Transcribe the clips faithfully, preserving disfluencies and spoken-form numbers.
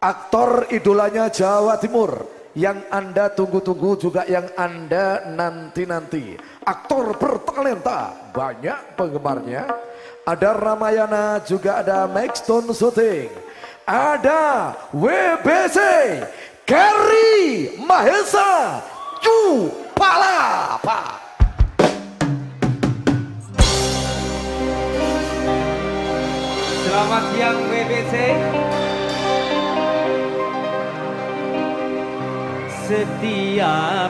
aktor idolanya Jawa Timur yang Anda tunggu-tunggu juga yang Anda nanti-nanti. Aktor bertalenta, banyak penggemarnya. Ada Ramayana, juga ada Maxstone Shooting. Ada W B C, Kerry Mahesa, Cu Palapa. Selamat siang W B C. Setiap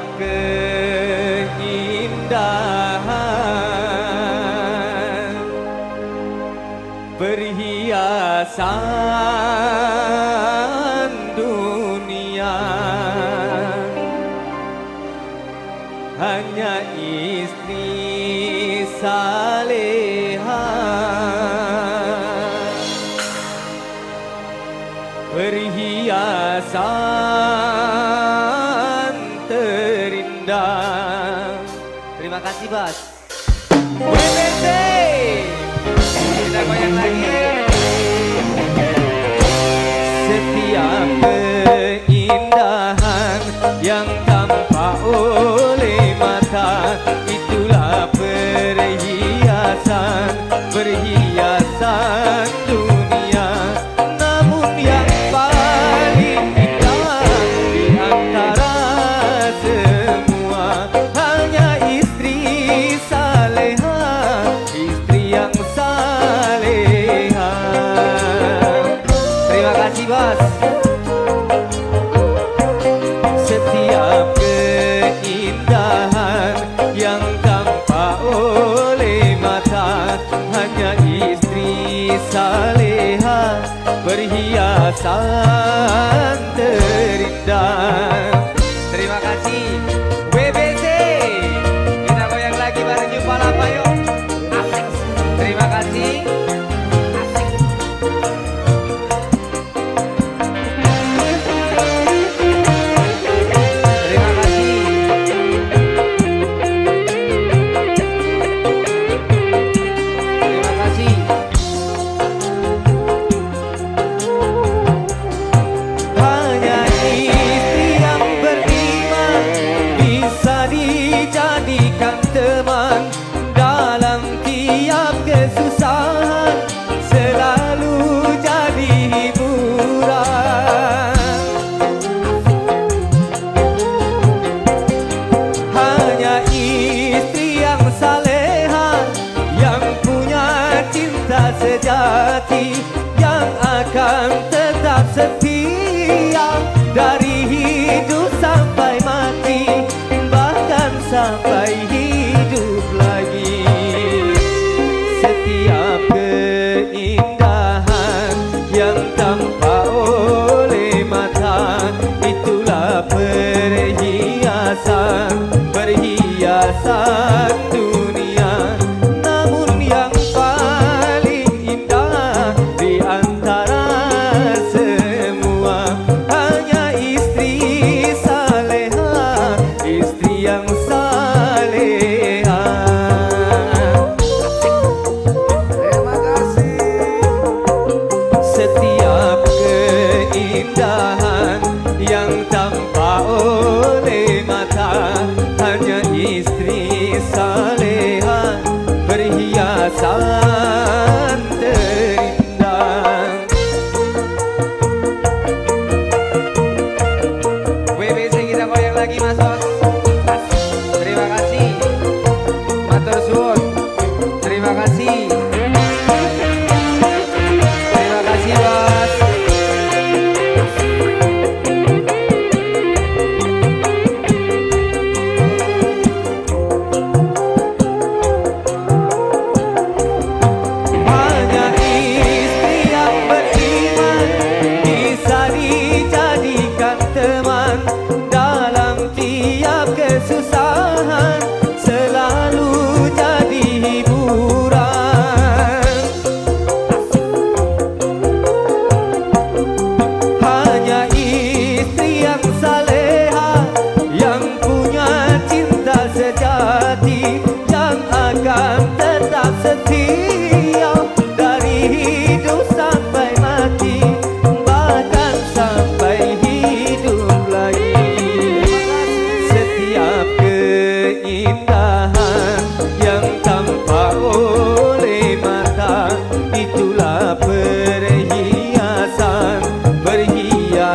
keindahan perhiasan dunia hanya istri saleha, perhiasan terindah. Terima kasih Bas. W B C, kita goyang lagi. Setiap keindahan yang tampak oleh mata, itulah perhiasan, perhiasan dunia. Namun yang paling indah di antara semua hanya istri saleha, istri yang saleha. Terima kasih Bos. Setiap keindahan yang tampak oleh mata hanya istri saleha, perhiasan terindah. Terima kasih W B C. Kita goyang lagi bareng Cu Palapa yuk. Asik. Terima kasih. Asik. Terima kasih. Terima kasih.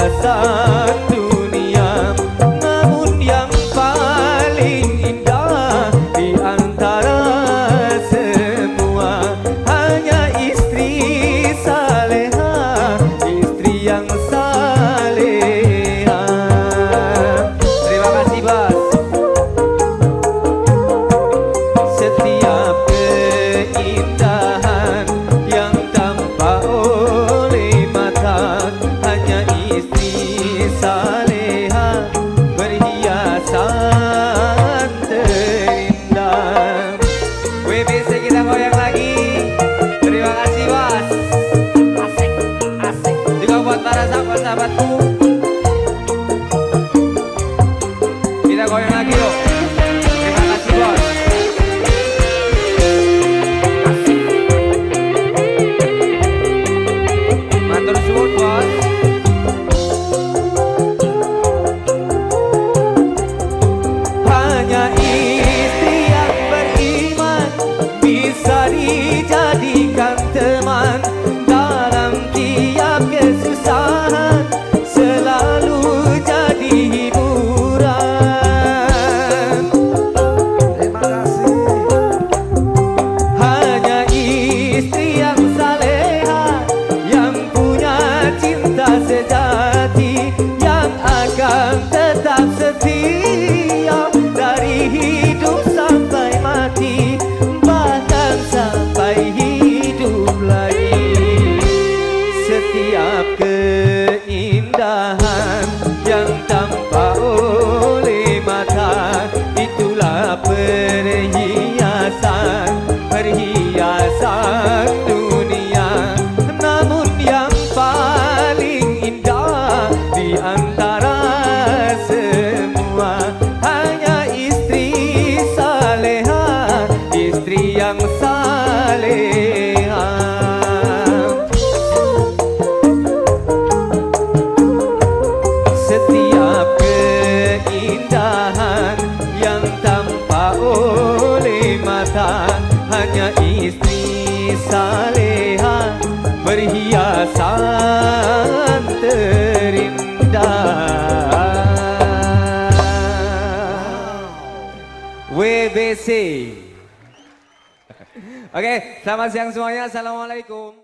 perhiasan dunia, namun yang paling indah di antara semua hanya istri saleha, istri yang saleha. Terima kasih Bos. Setiap keindahan yang tampak oleh mata hanya istri saleha, perhiasan terindah. W B C kita goyang lagi. Terima kasih Bos. Asik, asik. Juga buat para sahabat-sahabatku. Kita goyang lagi yuk. Terima kasih Bos. Matur suwun Bos. Hanya istri yang beriman bisa dijadikan teman dalam tiap kesusahan, selalu jadi hiburan. Terima kasih. Hanya istri yang saleha, yang punya cinta sejati, yang akan tetap setia dari hidup sampai mati, bahkan sampai hidup lagi. Setiap keindahan yang tampak oleh mata, itulah perhiasan, perhiasan dunia, namun yang paling indah di antara semua hanya istri saleha, istri yang saleha. Setiap keindahan yang tampak oleh mata hanya istri saleha, perhiasan terindah. W B C. Oke, selamat siang semuanya. Assalamualaikum.